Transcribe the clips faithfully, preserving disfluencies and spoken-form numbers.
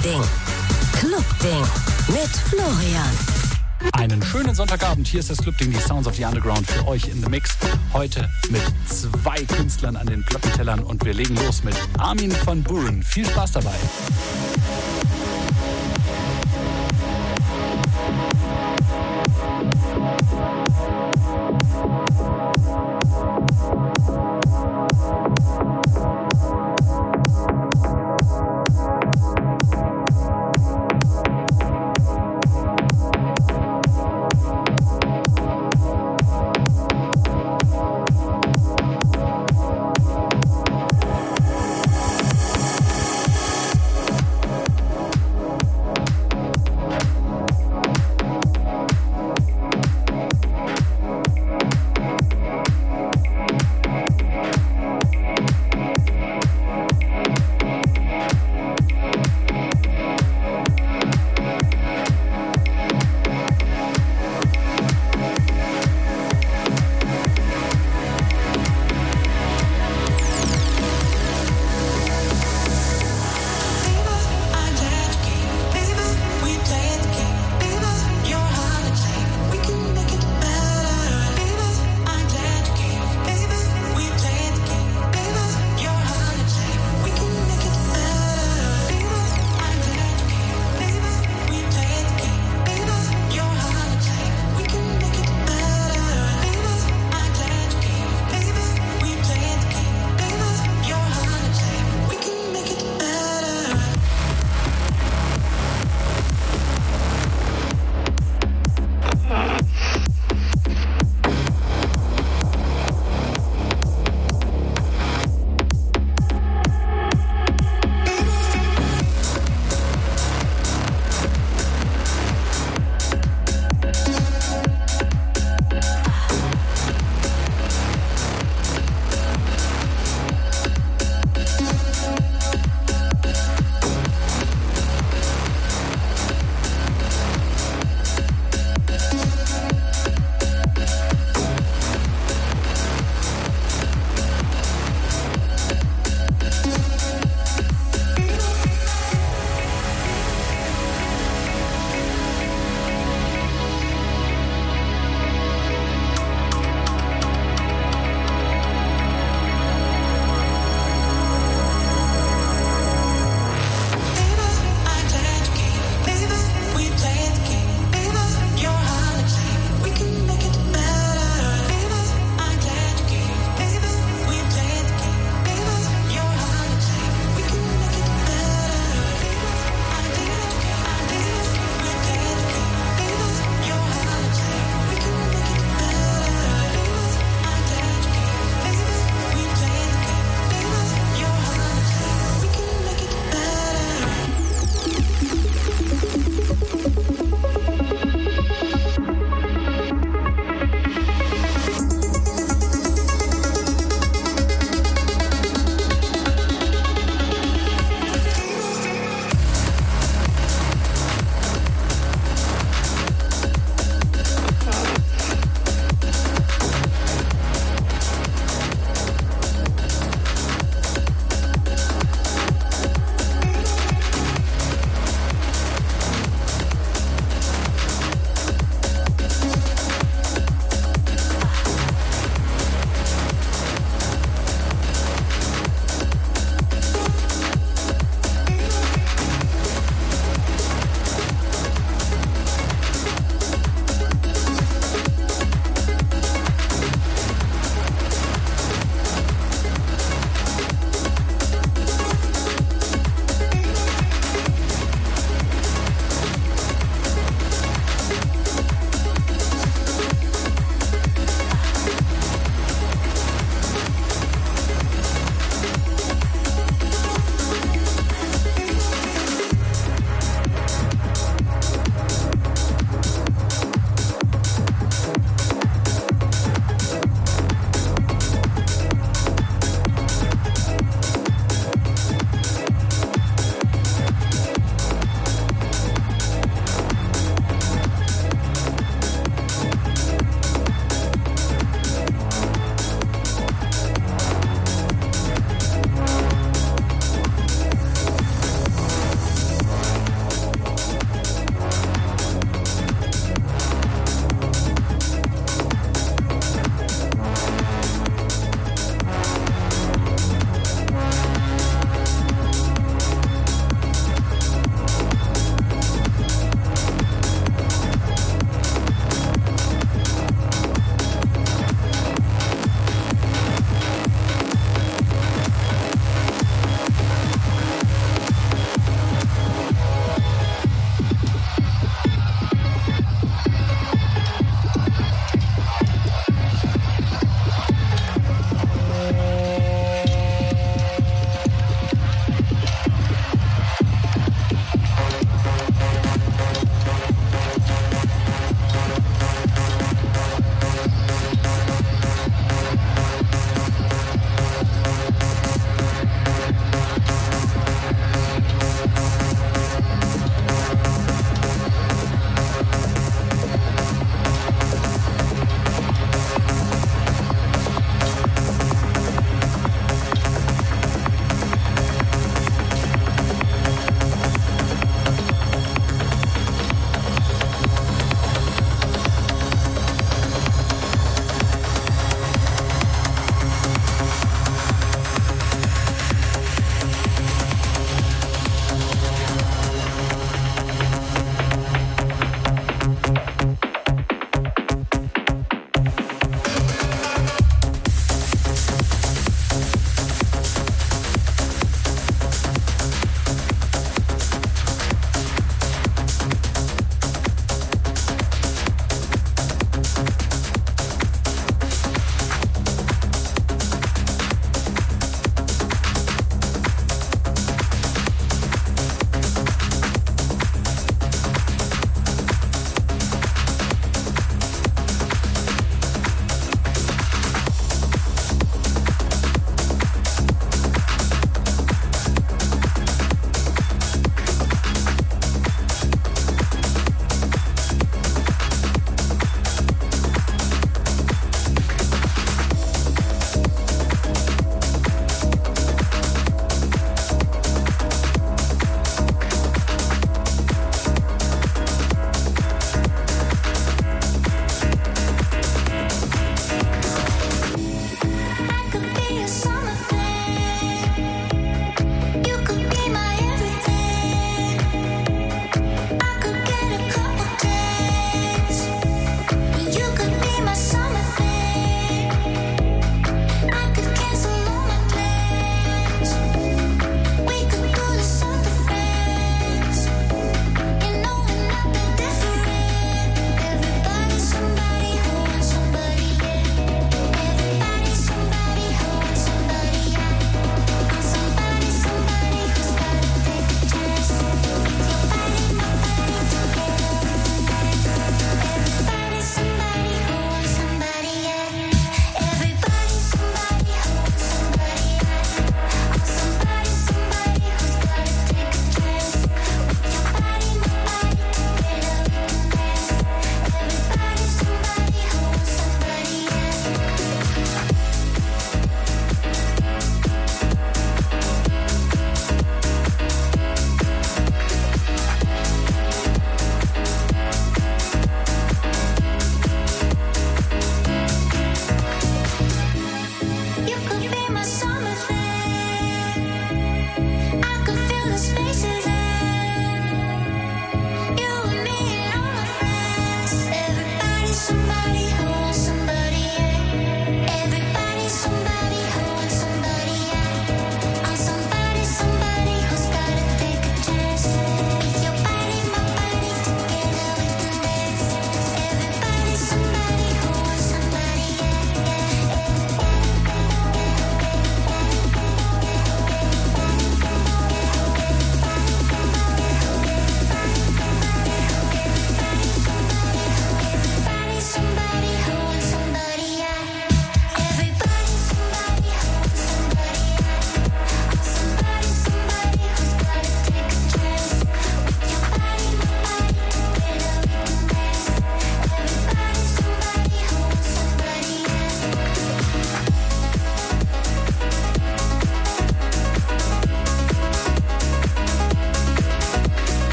Ding. Club-Ding mit Florian. Einen schönen Sonntagabend. Hier ist das Club-Ding, die Sounds of the Underground für euch in the Mix. Heute mit zwei Künstlern an den Plattentellern und wir legen los mit Armin van Buuren. Viel Spaß dabei.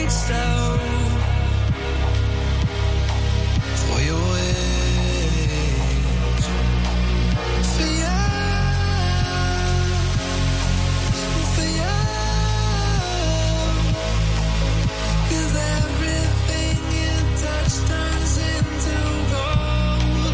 reached out for your ways, for you, for you, 'cause everything you touch turns into gold.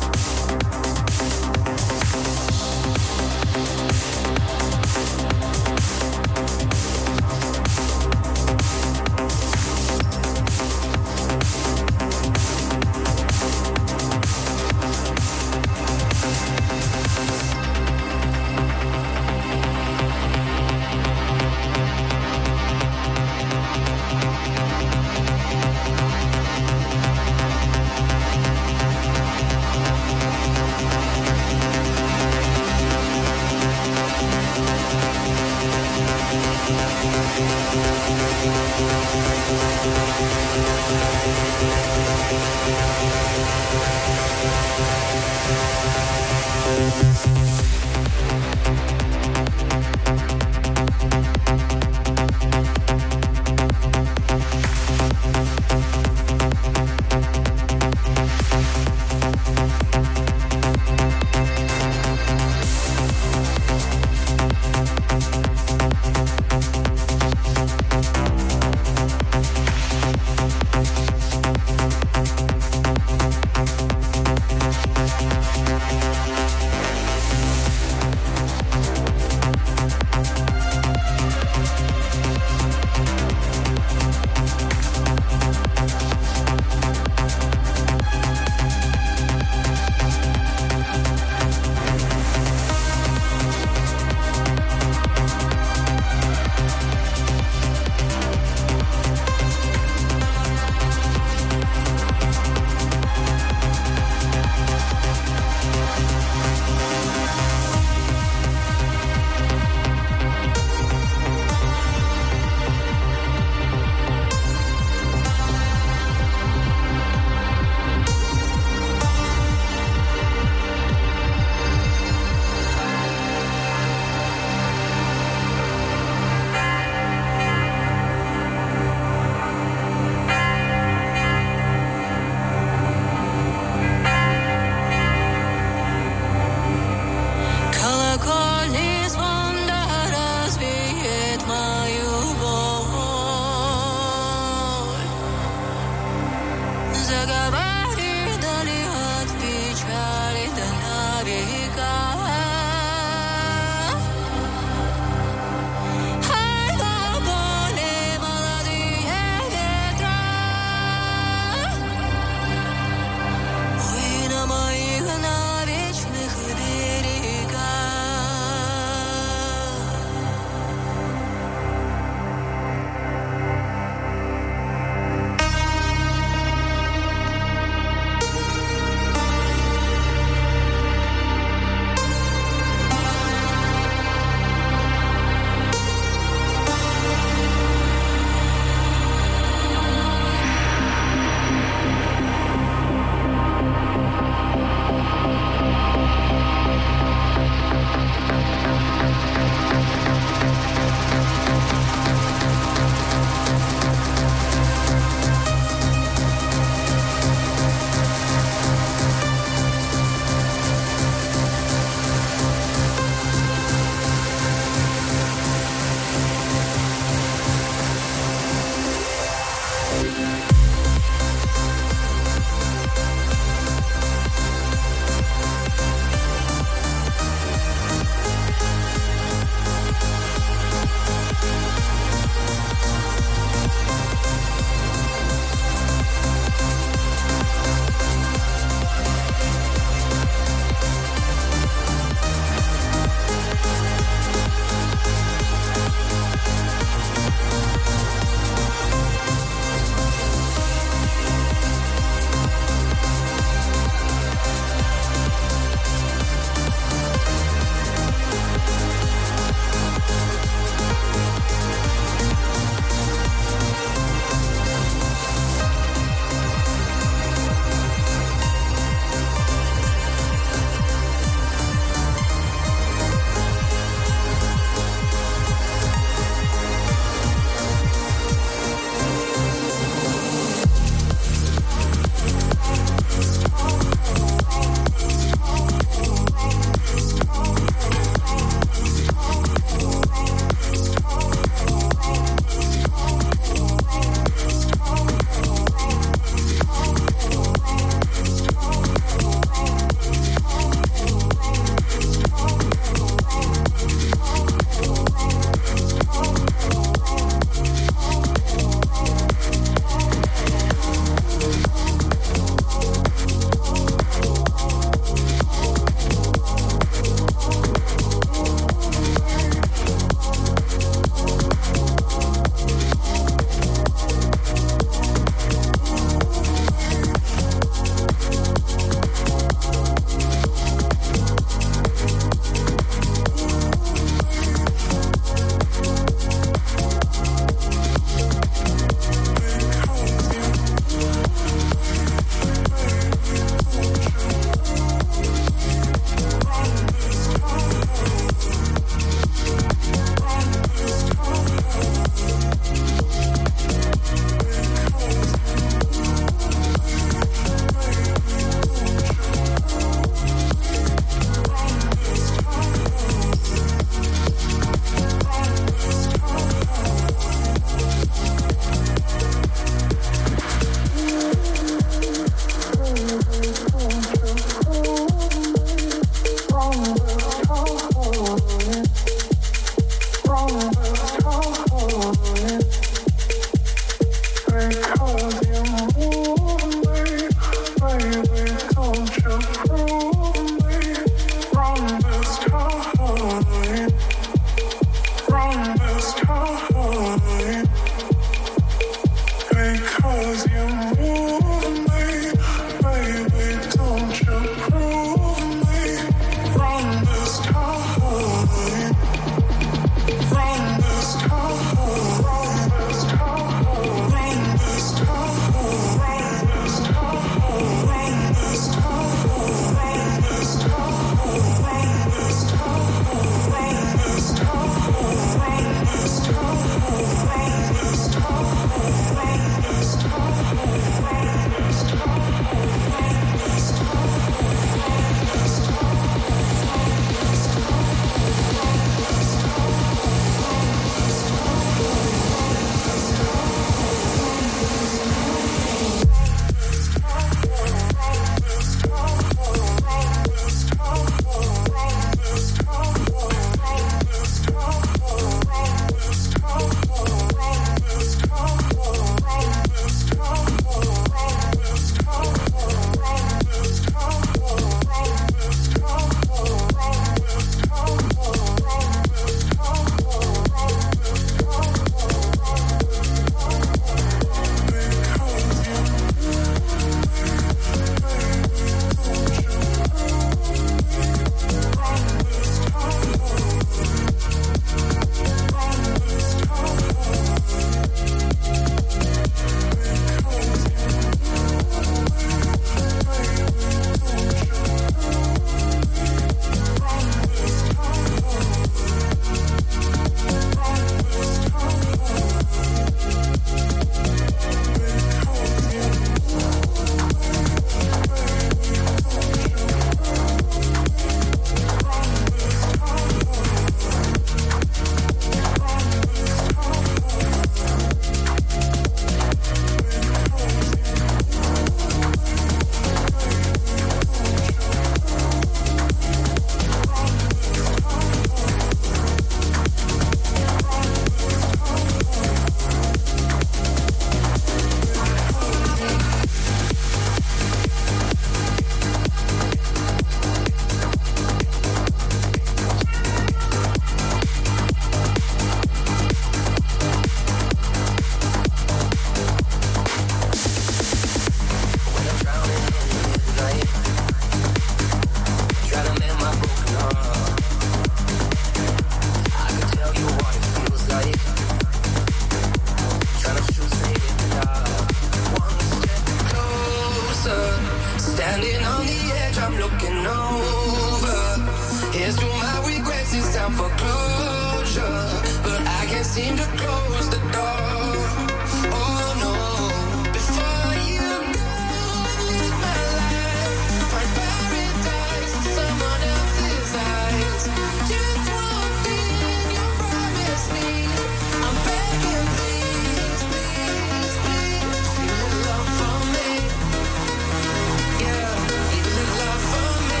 Standing on the edge, I'm looking over. Here's to my regrets, it's time for closure. But I can't seem to close the door. Oh no. Before you go and live my life, find paradise in someone else's eyes. Just one thing you promise me, I'm begging, please, please, please, leave a little love for me. Yeah, leave a little love for me.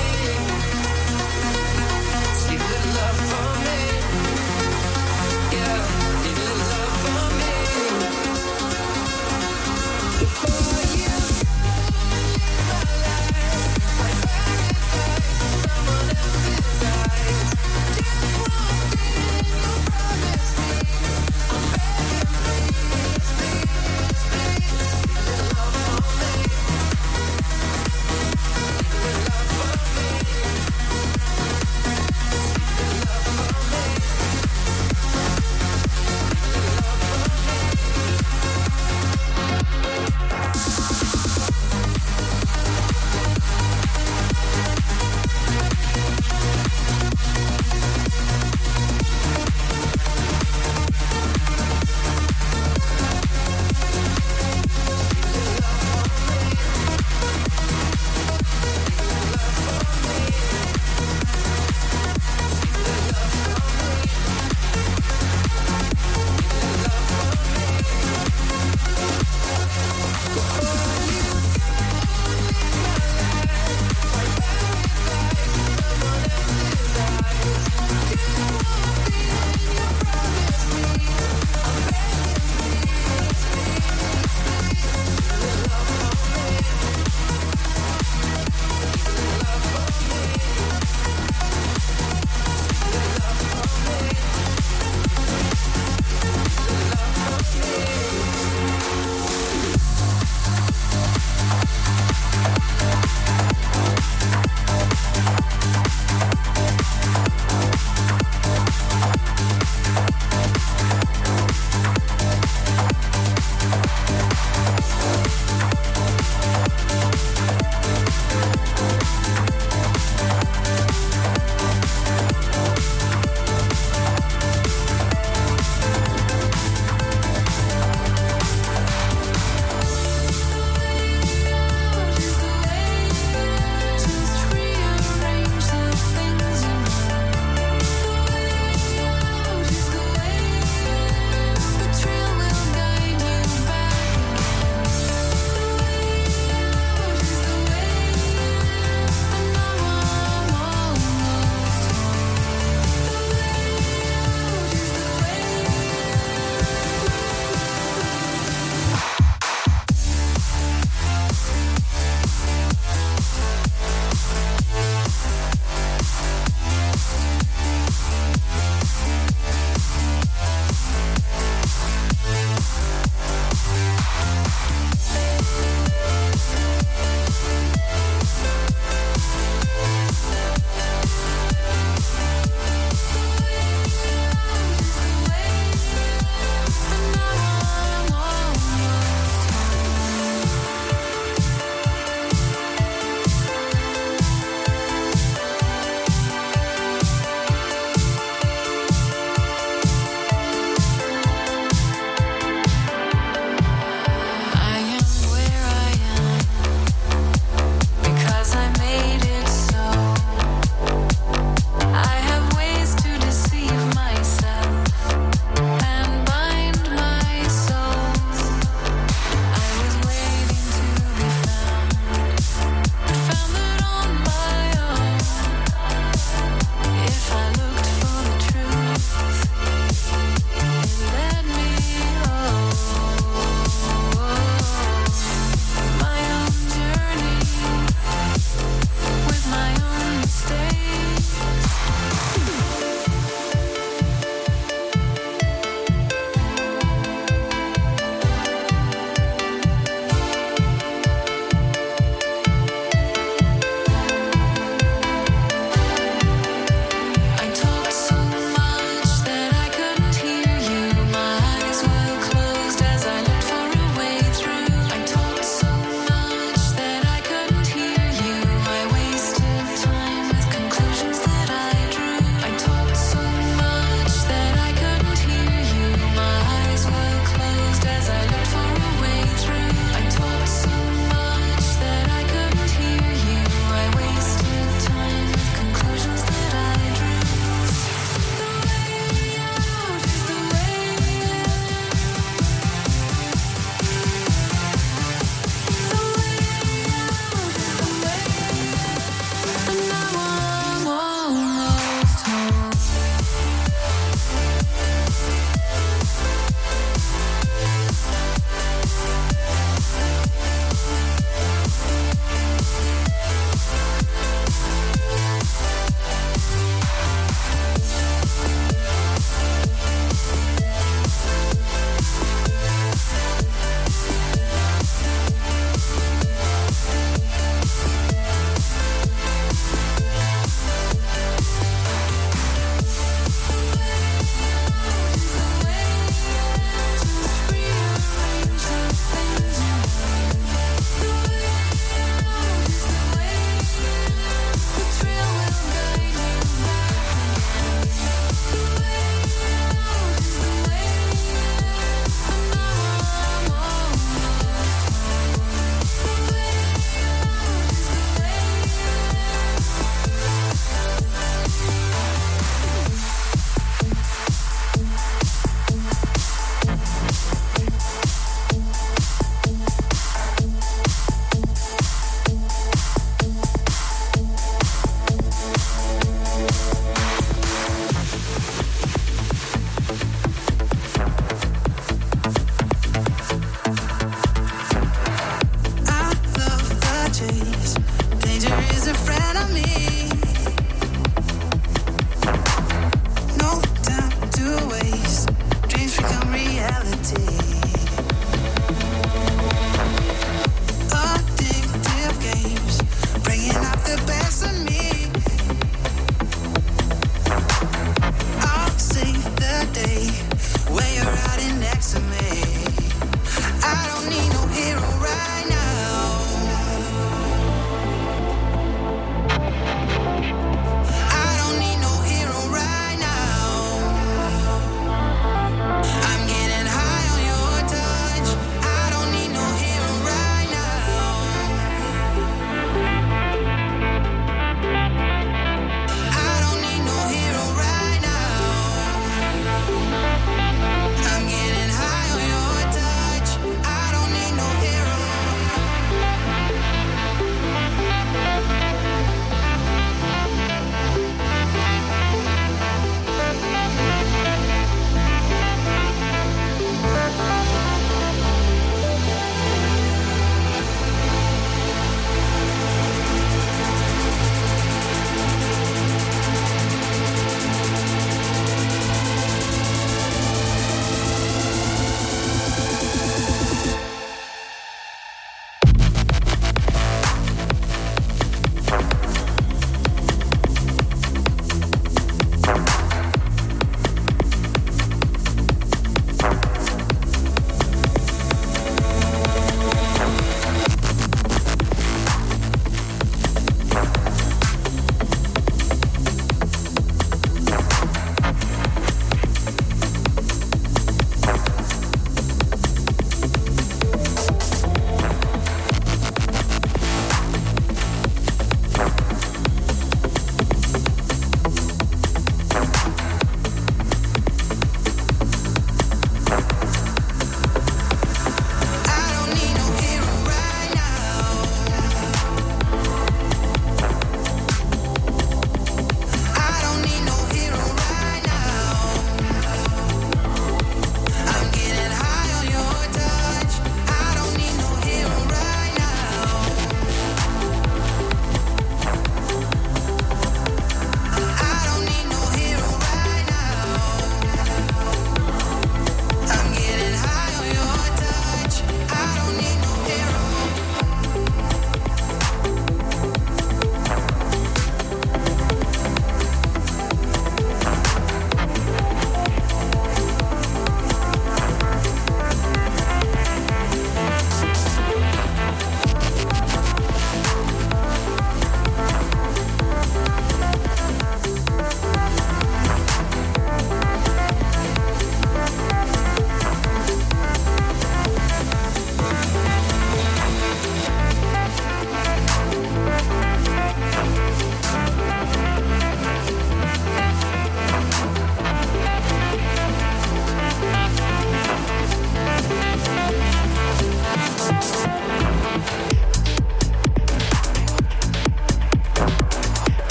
Leave a little love for me. Yeah, leave a little love for me.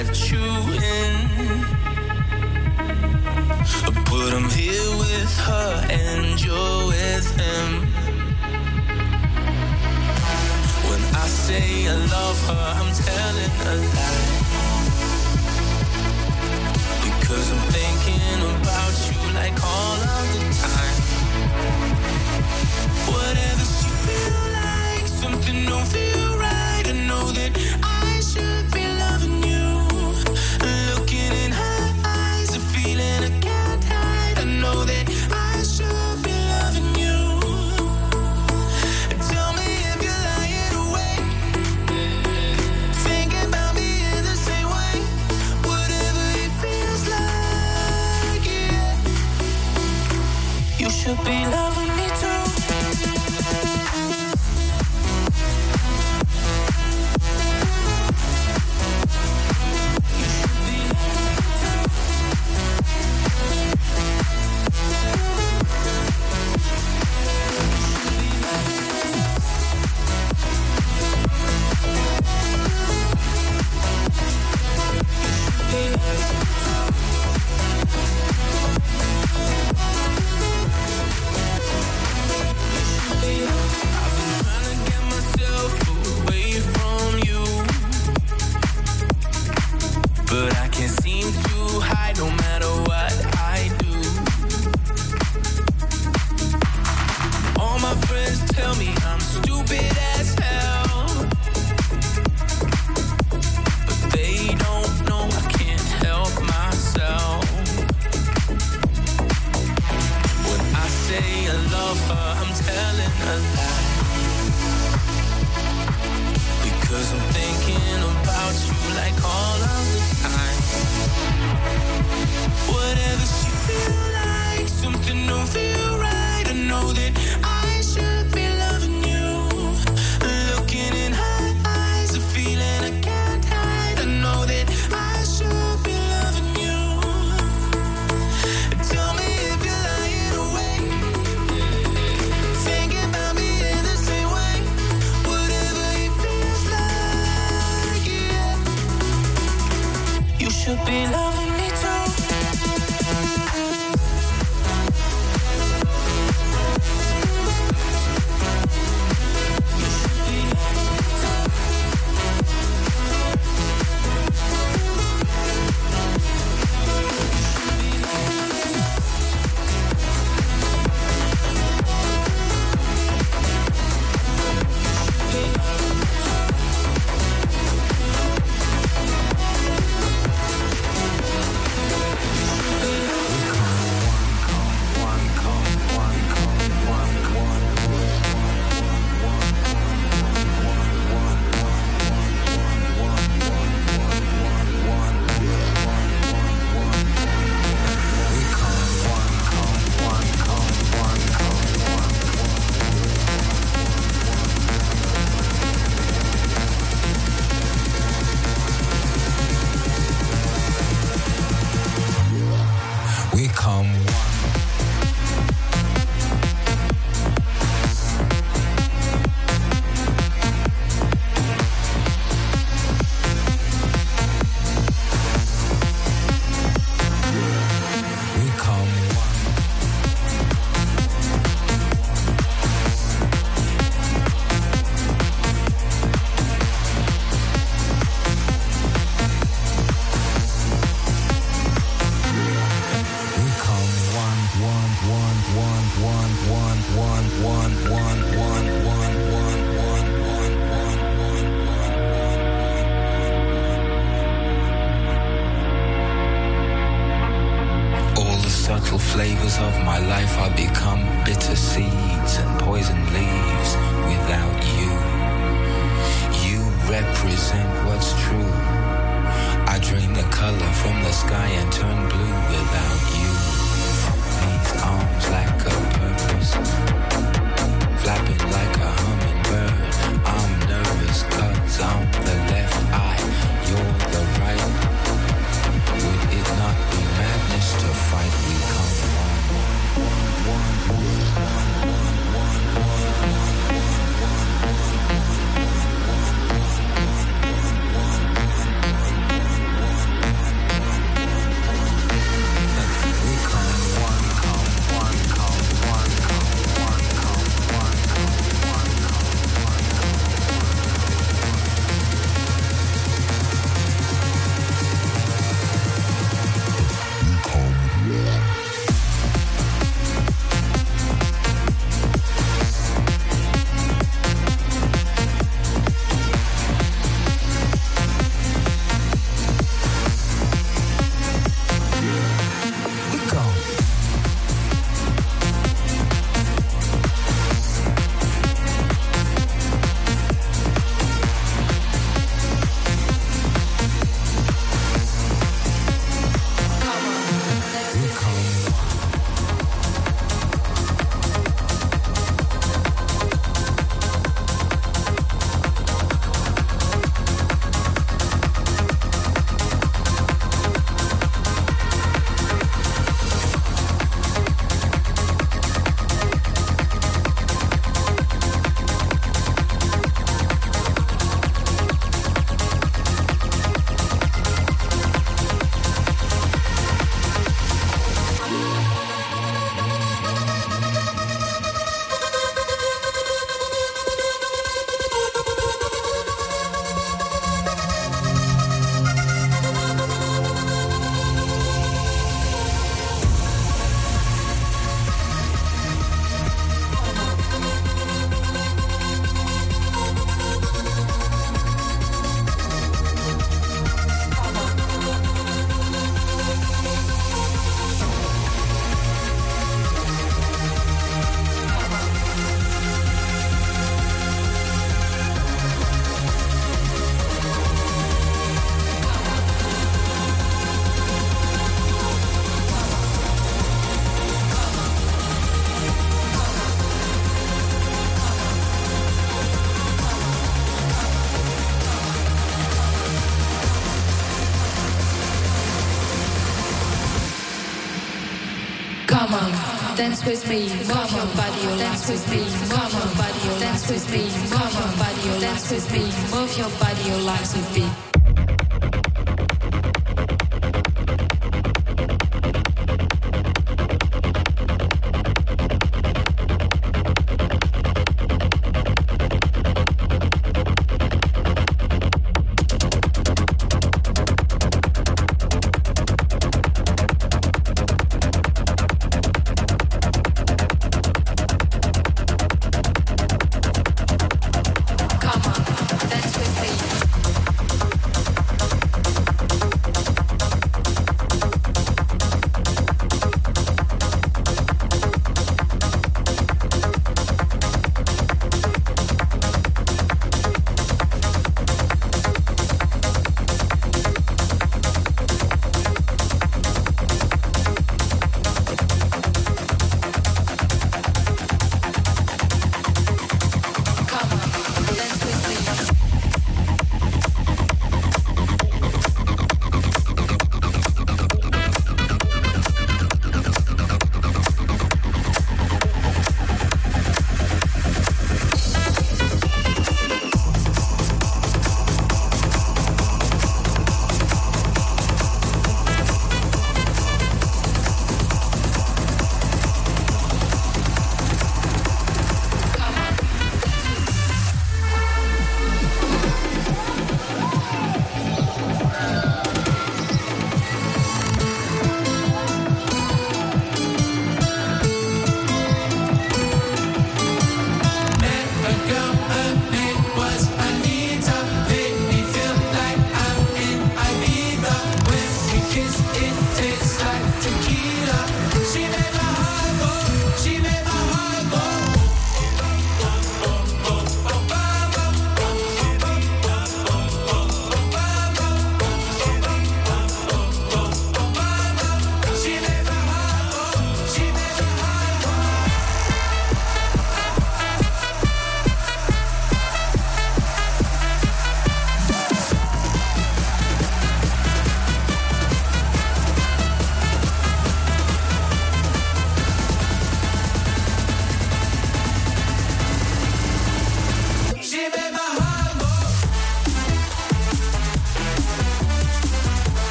let you in. But I'm here with her and you're with him. When I say I love her, I'm telling a lie. Because I'm thinking about you like all of the time. Whatever she feel like, something don't feel right. I know that I should be loving you. Looking in her eyes, a feeling I can't hide. I know that I should be loving you. Tell me if you're lying awake, thinking about me in the same way. Whatever it feels like, yeah. You should be loving me too. dance with me, move your body, dance with me, move your body, dance with me, move your body, dance with me, move your body, your legs with me.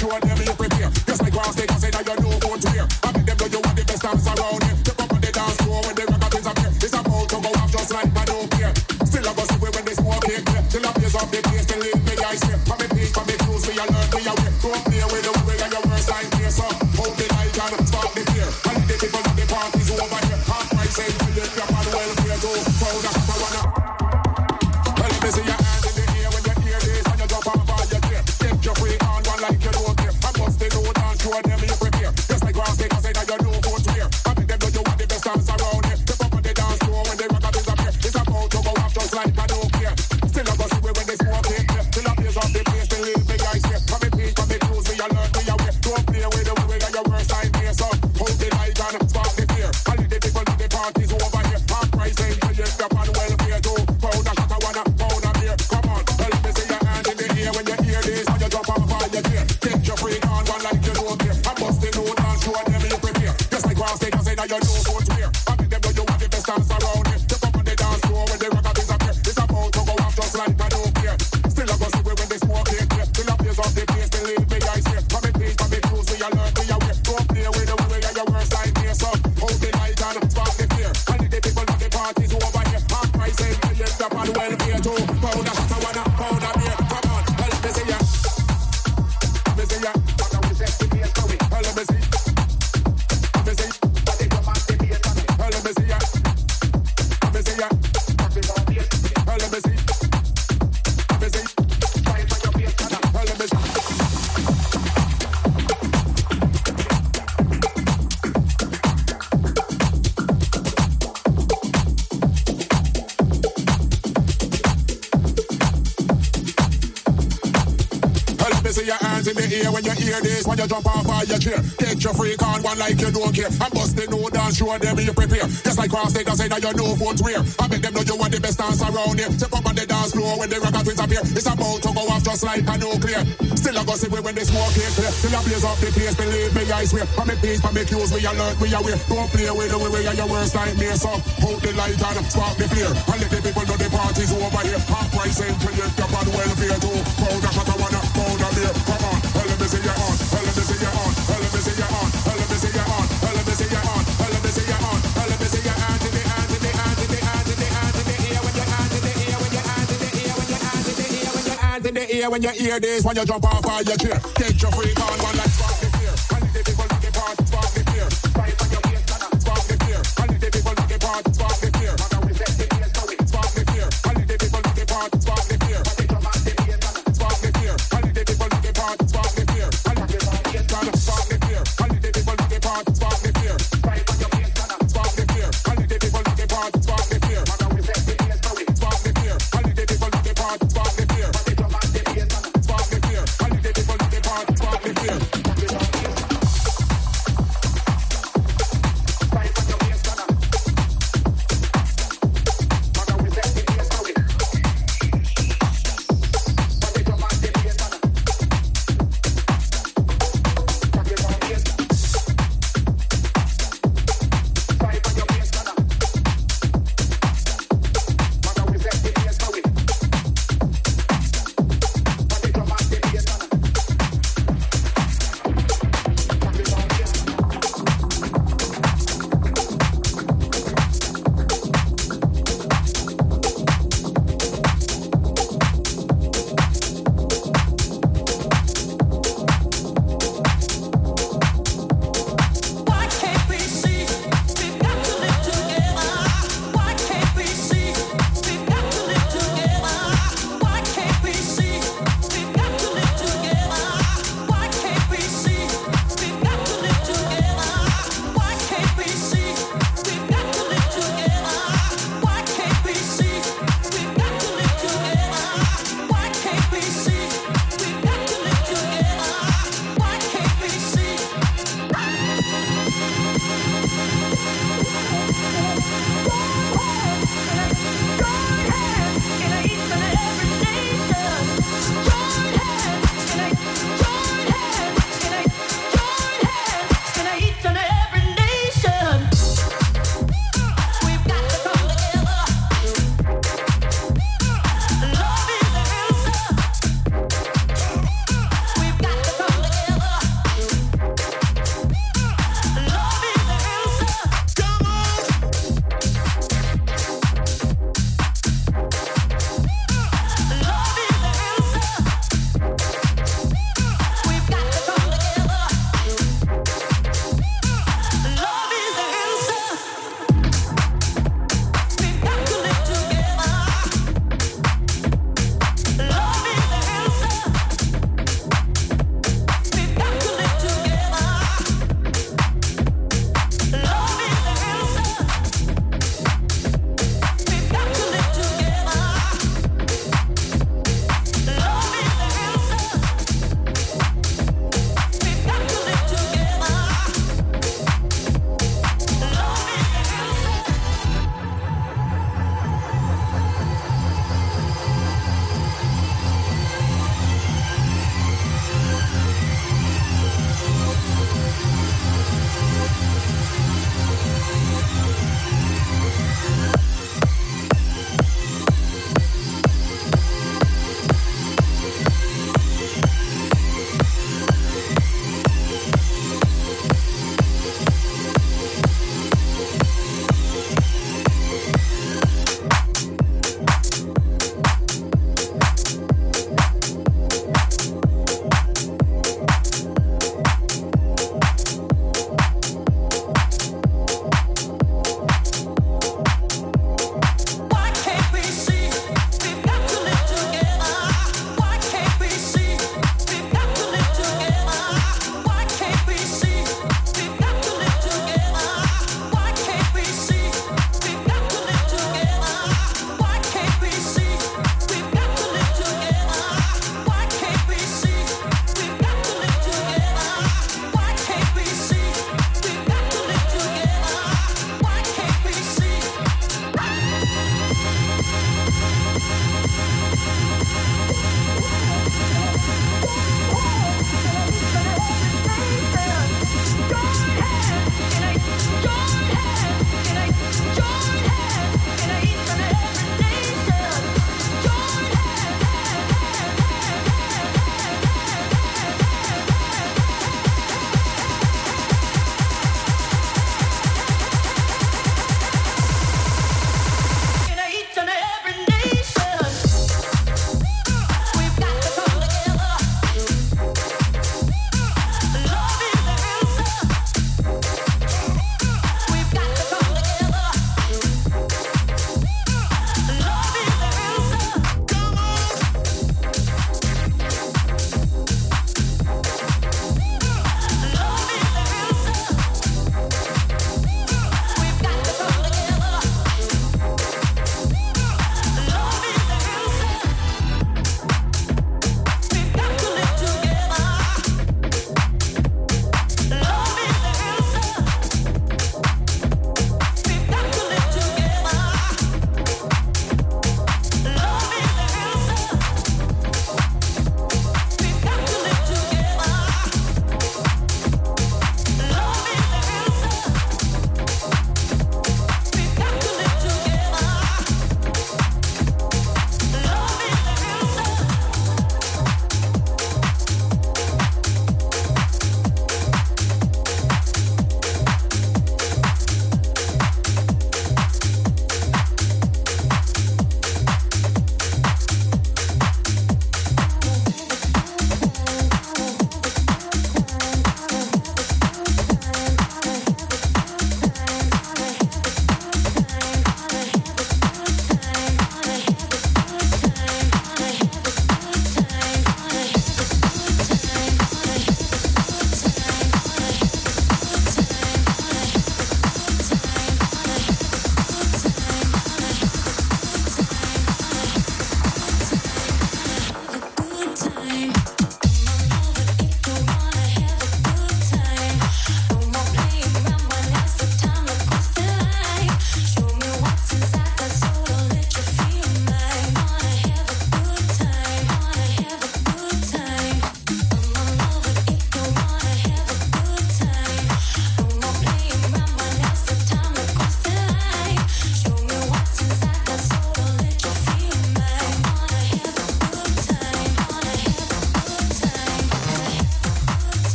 show them you prepare. Just like Ross, they can say that you know what's here. I make them know you want the best dance around here. Step up on the dance floor when the rockers appear. It's about to go off just like I don't care. Still I go see when they smoke it clear. Till I blaze up the place, till it be ice here. From me peace, from me clues, we alert, we aware. Don't play with the way and your worst line here. So hold the light and spark the fear. And the people of the party's over here. Half price ain't till you drop on welfare. Go proud of the one. Well, let me see your hands in the air when you hear this. And you jump off all your gear. Get your freak on one like you don't care. I bust the load and show them you prepare. Just like Ross, they can say that you know what's here. I make them know you want the best dance around here. Step up on the dance floor when the rockers appear. It's about to go off just like I don't care. Still I go see when they smoke it clear. Till I blaze up the place, till it be ice here. From me peace, from me clues, we alert, we aware. Don't play with the way and your worst time here. So hold the light and spark the fear. And the people of the party's over here. Half price ain't till you step on welfare. Go pound a shot, I wanna pound a beer. Come on, well, let me see your hand in the air when you hear this. And you jump off all your gear. Get your freak on one like you don't care. I bust the load and show them you prepare. Just like Ross, they can say that you know what's here. I make them know you want the best dance around here. Step up on the dance floor when the rockers appear. It's about to go off just like I don't care. Still I go see when they smoke it clear. Till I blaze up the place, till it be ice here. From me peace, from me clues, we alert, we aware. Don't play with the way and your worst line here. So hold the light and spark the fear. And the people of the party's over here. Half price ain't till you step on welfare. Too pound a shot, I wanna pound a beer. Come on, well, let me see ya. Let me see ya. What are we sexy beers going? Well, let me see. Let me see. What they come out the beers coming? Well, let me see ya. Let me see ya. Well, let me see. Let me see. Try for your beers coming. Well, let me see. See your hands in the air when you hear this. When you jump off all your chair. Get your freak on one like you don't care. And bust the load and show them you prepare. Just like Ross, they can say that you know what's where. I make them know you want the best dance around here. Step up on the dance floor when the rockers appear. It's about to go off just like a nuclear. Still I go see when they smoke it clear. Till I blaze up the place, believe me, I swear. From me peace, from me clues, we alert, we aware. Don't play with the way and your worst nightmare. So hold the light and spark the flare. And let the people know the party's over here. Half price ain't till you step on welfare. Too proud of what I wanna, proud of beer. Come on, well, let me see you on. Well, let me see you on. Well, let me see you on. Well, let me see you on. Well, let me see you on. Well, let me see you on. Well, let me see your hands in the hands in the hands in the hands in the hands in the ear when your hands in the ear when your hands in the ear when your hands in the ear when your hands in the ear when you hear this when you jump off all your chair. Get your freak on one like spark the fear. And the people of the party spark the fear. Right on your face, spark the fear. And the people of the party spark the fear. And we set the fear going. Spark the fear. And the people of the party spark the fear. And they jump off the fear. Spark the fear. And the people of the party spark the fear. And the people of the party spark the fear. And the people of the party spark the fear. Right on your face, spark the fear. And the people of the party spark the fear. And we set the fear going. Spark the fear. And the people of the party spark the fear. And they jump off the fear. Spark the fear. And the people of the party spark the fear. Right on your face,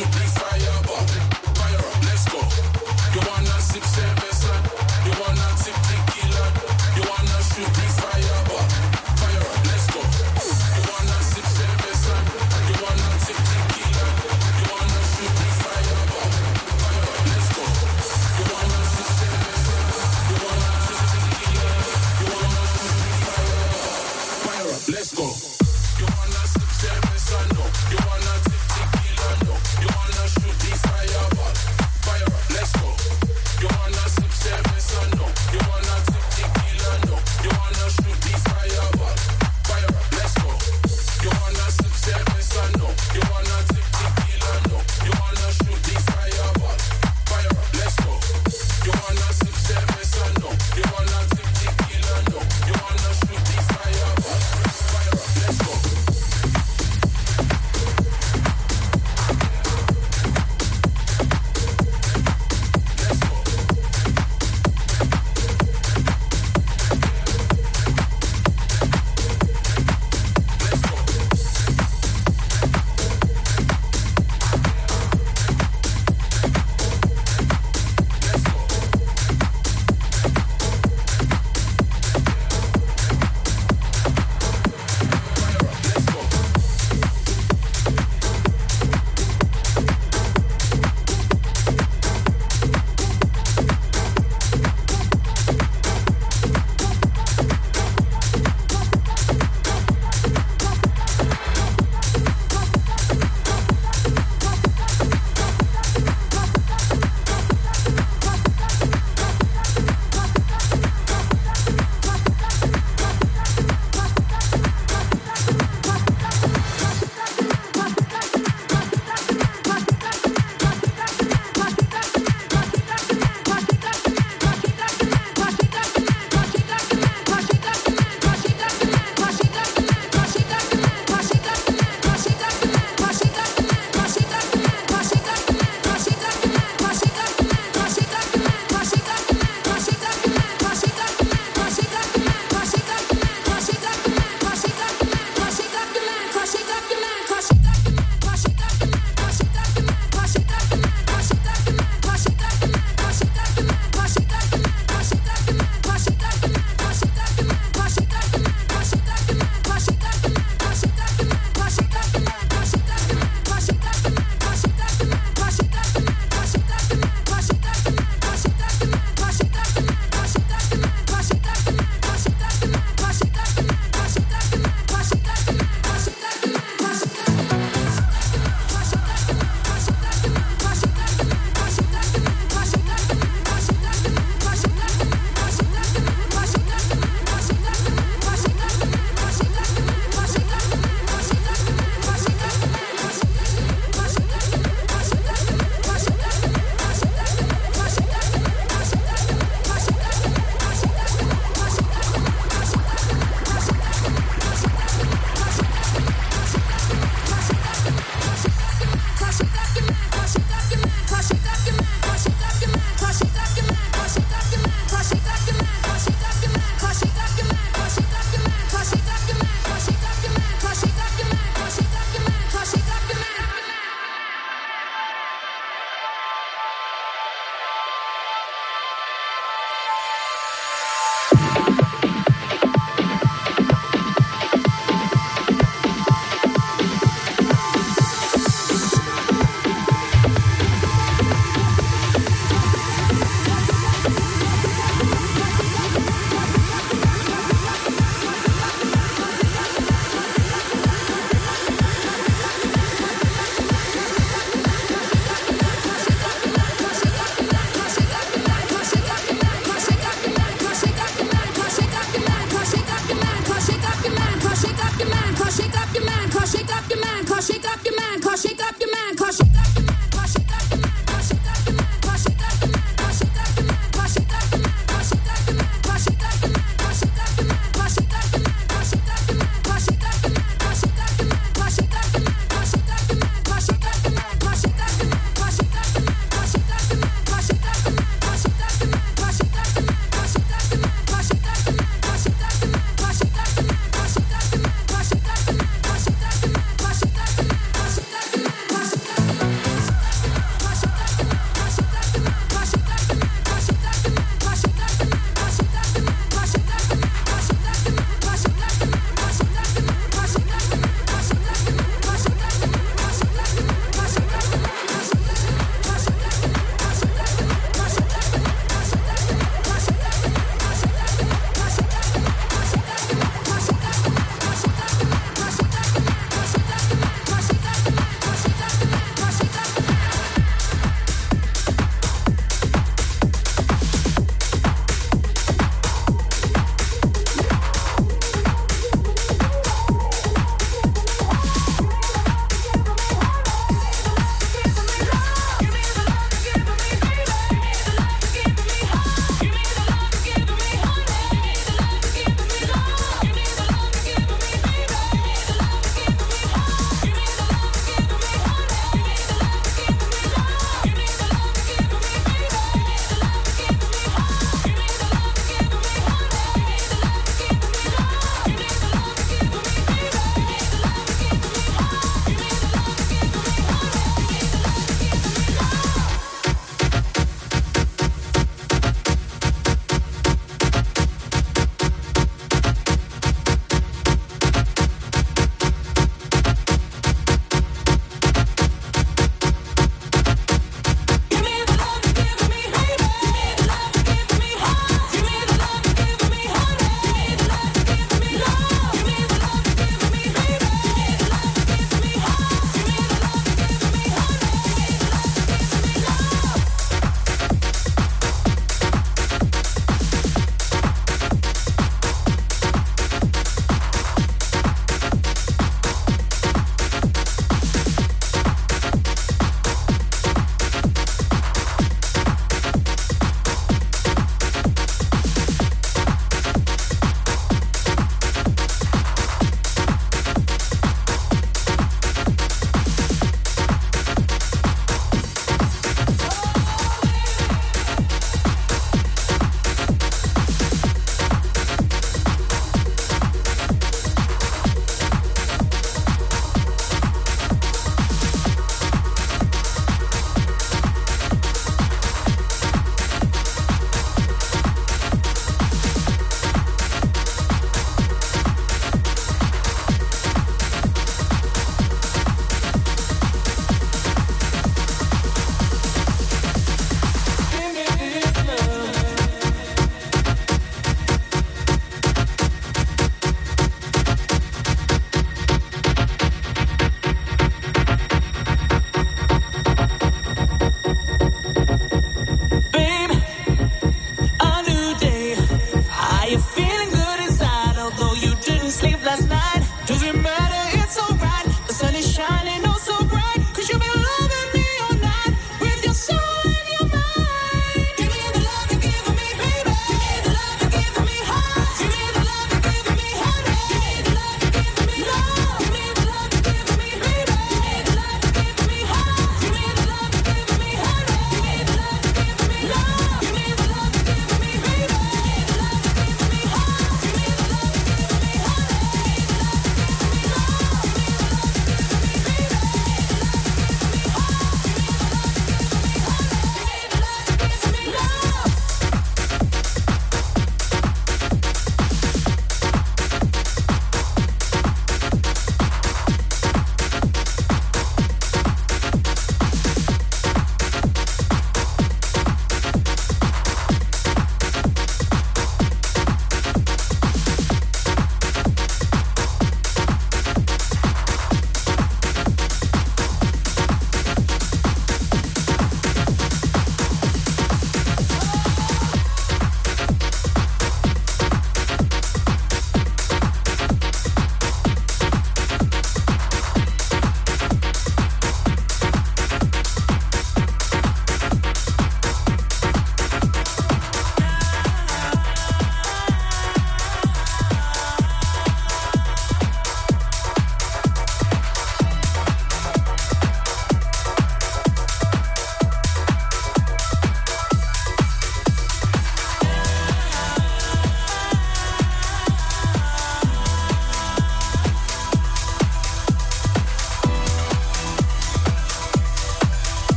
shoot the fire, but fire up, let's go. You wanna sip seven, son? You wanna sip tequila? You wanna shoot the fire, but fire up, let's go. You wanna sip seven, son? You wanna sip tequila? You wanna shoot the fire, but fire up, let's go. You wanna sip seven, son? You wanna sip tequila? You wanna shoot the fire, fire up, let's go. You wanna sip seven, son? No. You wanna sip tequila? No. You wanna shoot the fire, but fire up, let's go. You wanna sip seven, son? No. You wanna sip tequila? No. You wanna shoot the fire, but fire up, let's go. You wanna sip seven, son? No. You wanna sip tequila? No. You wanna shoot the fire, but fire up, let's go. You wanna sip seven, son? No. You wanna sip tequila? No. You wanna shoot the fire, but fire up, let's go.